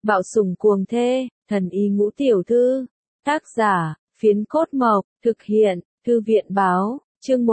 Bạo sủng cuồng thê, thần y ngũ tiểu thư. Tác giả, Phiến Cốt Mộc, thực hiện, Thư viện báo, chương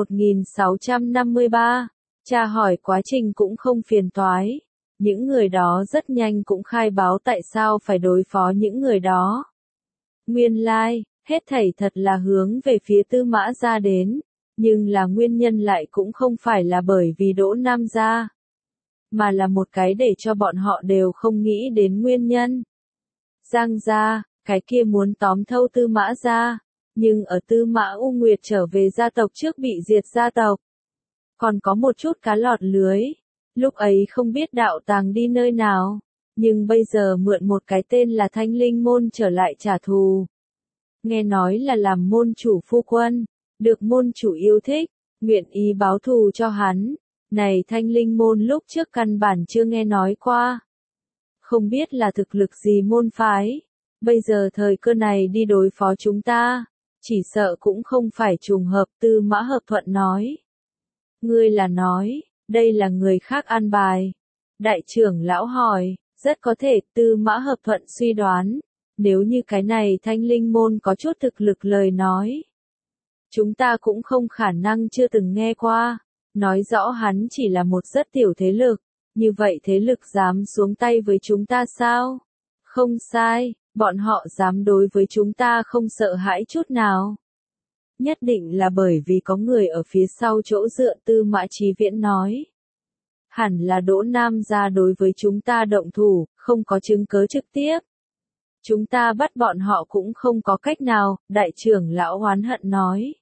1653. Tra hỏi quá trình cũng không phiền toái. Những người đó rất nhanh cũng khai báo tại sao phải đối phó những người đó. Nguyên lai, hết thảy thật là hướng về phía Tư Mã Gia đến, nhưng là nguyên nhân lại cũng không phải là bởi vì Đỗ Nam Gia, mà là một cái để cho bọn họ đều không nghĩ đến nguyên nhân. Giang Gia, cái kia muốn tóm thâu Tư Mã Gia, nhưng ở Tư Mã U Nguyệt trở về gia tộc trước bị diệt gia tộc. Còn có một chút cá lọt lưới, lúc ấy không biết đạo tàng đi nơi nào, nhưng bây giờ mượn một cái tên là Thanh Linh Môn trở lại trả thù. Nghe nói là làm môn chủ phu quân, được môn chủ yêu thích, nguyện ý báo thù cho hắn. Này Thanh Linh Môn lúc trước căn bản chưa nghe nói qua. Không biết là thực lực gì môn phái, bây giờ thời cơ này đi đối phó chúng ta, chỉ sợ cũng không phải trùng hợp. Tư Mã Hợp Thuận nói. Ngươi là nói, đây là người khác an bài. Đại trưởng lão hỏi, rất có thể. Tư Mã Hợp Thuận suy đoán, nếu như cái này Thanh Linh Môn có chút thực lực lời nói, chúng ta cũng không khả năng chưa từng nghe qua. Nói rõ hắn chỉ là một rất tiểu thế lực, như vậy thế lực dám xuống tay với chúng ta sao? Không sai, bọn họ dám đối với chúng ta không sợ hãi chút nào. Nhất định là bởi vì có người ở phía sau chỗ dựa. Tư Mã Chí Viễn nói. Hẳn là Đỗ Nam Gia đối với chúng ta động thủ, không có chứng cứ trực tiếp. Chúng ta bắt bọn họ cũng không có cách nào, đại trưởng lão oán hận nói.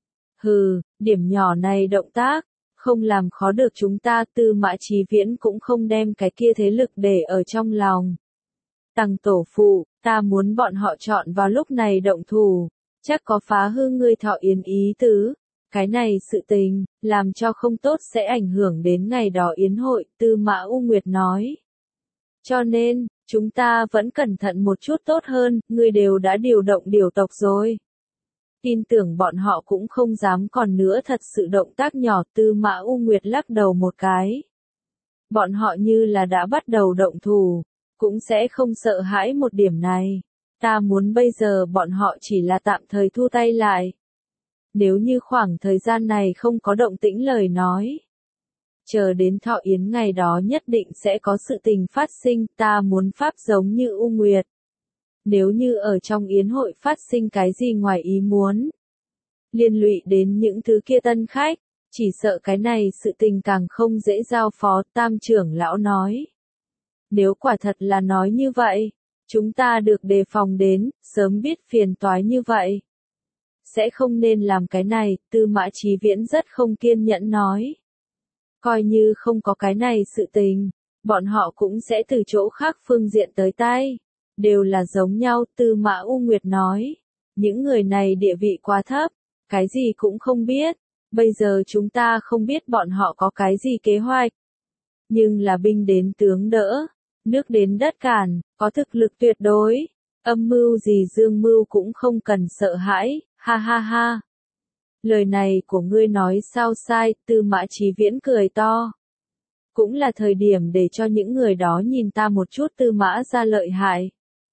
Hừ, điểm nhỏ này động tác, không làm khó được chúng ta. Tư Mã Chí Viễn cũng không đem cái kia thế lực để ở trong lòng. Tằng tổ phụ, ta muốn bọn họ chọn vào lúc này động thủ, chắc có phá hư ngươi Thọ Yến ý tứ. Cái này sự tình, làm cho không tốt sẽ ảnh hưởng đến ngày đó yến hội. Tư Mã U Nguyệt nói. Cho nên, chúng ta vẫn cẩn thận một chút tốt hơn. Ngươi đều đã điều động điều tộc rồi, tin tưởng bọn họ cũng không dám còn nữa thật sự động tác nhỏ. Tư Mã U Nguyệt lắc đầu một cái. Bọn họ như là đã bắt đầu động thủ, cũng sẽ không sợ hãi một điểm này. Ta muốn bây giờ bọn họ chỉ là tạm thời thu tay lại. Nếu như khoảng thời gian này không có động tĩnh lời nói, chờ đến Thọ Yến ngày đó nhất định sẽ có sự tình phát sinh. Ta muốn pháp giống như U Nguyệt. Nếu như ở trong yến hội phát sinh cái gì ngoài ý muốn, liên lụy đến những thứ kia tân khách, chỉ sợ cái này sự tình càng không dễ giao phó. Tam trưởng lão nói. Nếu quả thật là nói như vậy, chúng ta được đề phòng đến, sớm biết phiền toái như vậy, sẽ không nên làm cái này. Tư Mã Chí Viễn rất không kiên nhẫn nói. Coi như không có cái này sự tình, bọn họ cũng sẽ từ chỗ khác phương diện tới tay. Đều là giống nhau. Tư Mã U Nguyệt nói. Những người này địa vị quá thấp, cái gì cũng không biết. Bây giờ chúng ta không biết bọn họ có cái gì kế hoạch. Nhưng là binh đến tướng đỡ, nước đến đất cản, có thực lực tuyệt đối. Âm mưu gì dương mưu cũng không cần sợ hãi, ha ha ha. Lời này của ngươi nói sao sai. Tư Mã Chí Viễn cười to. Cũng là thời điểm để cho những người đó nhìn ta một chút. Tư Mã Gia lợi hại.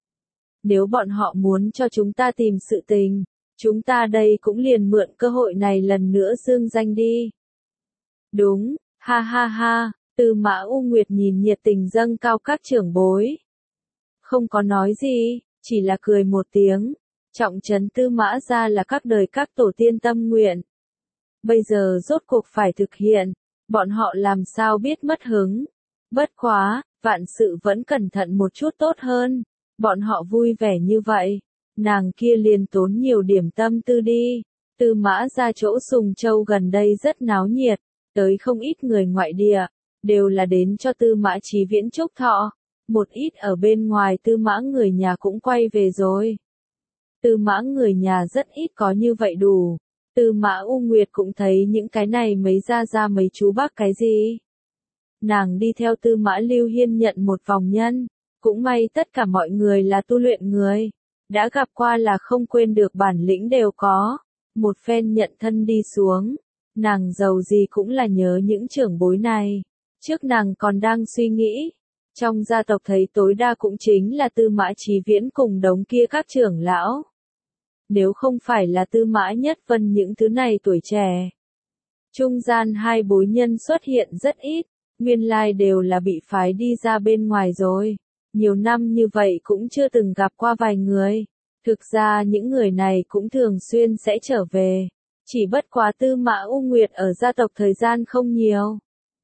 Nếu bọn họ muốn cho chúng ta tìm sự tình, chúng ta đây cũng liền mượn cơ hội này lần nữa dương danh đi. Đúng, ha ha ha. Tư Mã U Nguyệt nhìn nhiệt tình dâng cao các trưởng bối. Không có nói gì, chỉ là cười một tiếng. Trọng trấn Tư Mã Gia là các đời các tổ tiên tâm nguyện. Bây giờ rốt cuộc phải thực hiện, bọn họ làm sao biết mất hứng. Bất quá, vạn sự vẫn cẩn thận một chút tốt hơn. Bọn họ vui vẻ như vậy, nàng kia liền tốn nhiều điểm tâm tư đi. Tư Mã Gia chỗ Sùng Châu gần đây rất náo nhiệt, tới không ít người ngoại địa, đều là đến cho Tư Mã Chí Viễn chúc thọ. Một ít ở bên ngoài Tư Mã người nhà cũng quay về rồi. Tư Mã người nhà rất ít có như vậy đủ. Tư Mã U Nguyệt cũng thấy những cái này mấy gia mấy chú bác cái gì. Nàng đi theo Tư Mã Lưu Hiên nhận một vòng nhân. Cũng may tất cả mọi người là tu luyện người. Đã gặp qua là không quên được, bản lĩnh đều có. Một phen nhận thân đi xuống. Nàng giàu gì cũng là nhớ những trưởng bối này. Trước nàng còn đang suy nghĩ. Trong gia tộc thấy tối đa cũng chính là Tư Mã Chí Viễn cùng đống kia các trưởng lão. Nếu không phải là Tư Mã Nhất Vân những thứ này tuổi trẻ. Trung gian hai bối nhân xuất hiện rất ít, nguyên lai đều là bị phái đi ra bên ngoài rồi. Nhiều năm như vậy cũng chưa từng gặp qua vài người. Thực ra những người này cũng thường xuyên sẽ trở về. Chỉ bất quá Tư Mã U Nguyệt ở gia tộc thời gian không nhiều.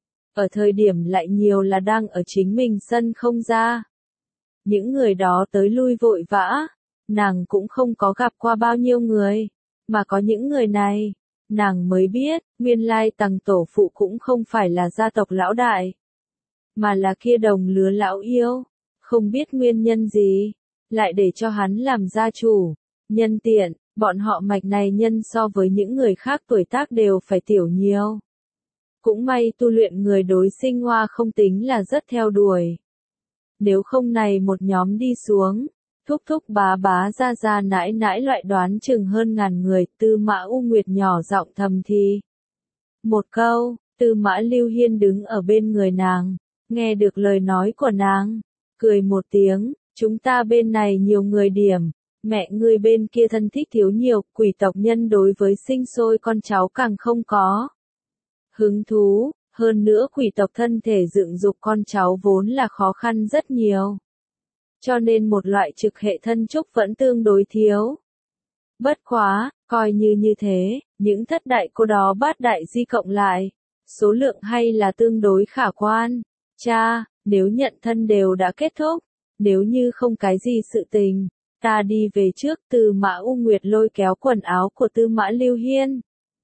Ở thời điểm lại nhiều là đang ở chính mình sân không ra. Những người đó tới lui vội vã, nàng cũng không có gặp qua bao nhiêu người, mà có những người này, nàng mới biết, nguyên lai Tằng tổ phụ cũng không phải là gia tộc lão đại, mà là kia đồng lứa lão yêu, không biết nguyên nhân gì, lại để cho hắn làm gia chủ, nhân tiện, bọn họ mạch này nhân so với những người khác tuổi tác đều phải tiểu nhiều. Cũng may tu luyện người đối sinh hoa không tính là rất theo đuổi. Nếu không này một nhóm đi xuống, thúc thúc bá bá ra ra nãi nãi loại đoán chừng hơn ngàn người, Tư Mã U Nguyệt nhỏ giọng thầm thì. Một câu, Tư Mã Lưu Hiên đứng ở bên người nàng, nghe được lời nói của nàng, cười một tiếng, chúng ta bên này nhiều người điểm, mẹ ngươi bên kia thân thích thiếu nhiều, quỷ tộc nhân đối với sinh sôi con cháu càng không có hứng thú, hơn nữa quỷ tộc thân thể dựng dục con cháu vốn là khó khăn rất nhiều. Cho nên một loại trực hệ thân trúc vẫn tương đối thiếu. Bất quá, coi như thế, những thất đại cô đó bát đại di cộng lại, số lượng hay là tương đối khả quan. Cha, nếu nhận thân đều đã kết thúc, nếu như không cái gì sự tình, ta đi về trước. Tư Mã U Nguyệt lôi kéo quần áo của Tư Mã Lưu Hiên.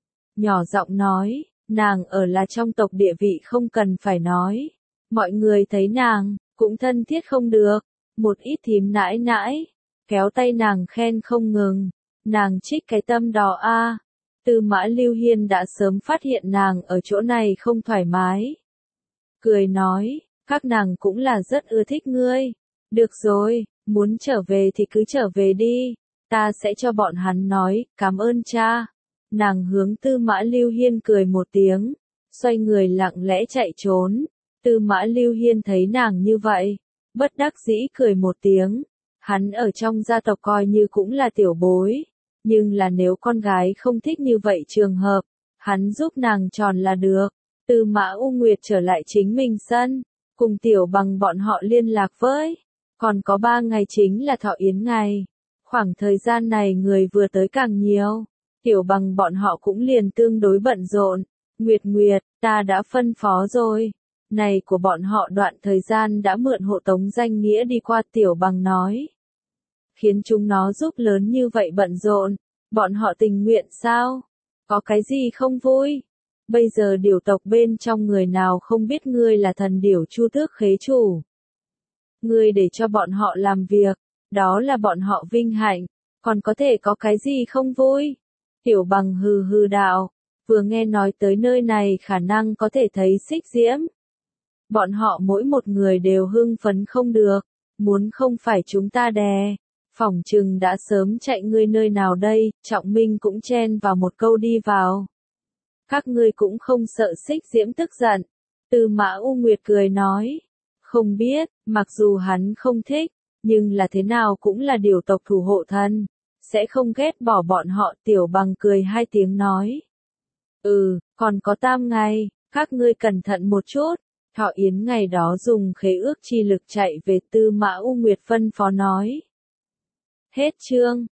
Nhỏ giọng nói. Nàng ở là trong tộc địa vị không cần phải nói. Mọi người thấy nàng, cũng thân thiết không được. Một ít thím nãi nãi, kéo tay nàng khen không ngừng. Nàng trích cái tâm đó a. Tư Mã Lưu Hiên đã sớm phát hiện nàng ở chỗ này không thoải mái. Cười nói, các nàng cũng là rất ưa thích ngươi. Được rồi, muốn trở về thì cứ trở về đi. Ta sẽ cho bọn hắn nói, cảm ơn cha. Nàng hướng Tư Mã Lưu Hiên cười một tiếng, xoay người lặng lẽ chạy trốn. Tư Mã Lưu Hiên thấy nàng như vậy, bất đắc dĩ cười một tiếng. Hắn ở trong gia tộc coi như cũng là tiểu bối, nhưng là nếu con gái không thích như vậy trường hợp, hắn giúp nàng tròn là được. Tư Mã U Nguyệt trở lại chính mình sân, cùng Tiểu Bằng bọn họ liên lạc với. Còn có 3 ngày chính là Thọ Yến ngày. Khoảng thời gian này người vừa tới càng nhiều. Tiểu Bằng bọn họ cũng liền tương đối bận rộn. Nguyệt Nguyệt, ta đã phân phó rồi. Này của bọn họ đoạn thời gian đã mượn hộ tống danh nghĩa đi qua. Tiểu Bằng nói. Khiến chúng nó giúp lớn như vậy bận rộn. Bọn họ tình nguyện sao? Có cái gì không vui? Bây giờ điểu tộc bên trong người nào không biết ngươi là thần điểu Chu Tước Khế Chủ. Ngươi để cho bọn họ làm việc, đó là bọn họ vinh hạnh. Còn có thể có cái gì không vui? Tiểu Bằng hừ hừ đạo, vừa nghe nói tới nơi này khả năng có thể thấy xích diễm. Bọn họ mỗi một người đều hưng phấn không được, muốn không phải chúng ta đè. Phỏng chừng đã sớm chạy ngươi nơi nào đây. Trọng Minh cũng chen vào một câu đi vào. Các ngươi cũng không sợ xích diễm tức giận. Tư Mã U Nguyệt cười nói. Không biết, mặc dù hắn không thích, nhưng là thế nào cũng là điều tộc thủ hộ thân. Sẽ không ghét bỏ bọn họ. Tiểu Bằng cười 2 tiếng nói. Còn có 3 ngày, các ngươi cẩn thận một chút. Thọ Yến ngày đó dùng khế ước chi lực chạy về. Tư Mã U Nguyệt phân phó nói. Hết chương.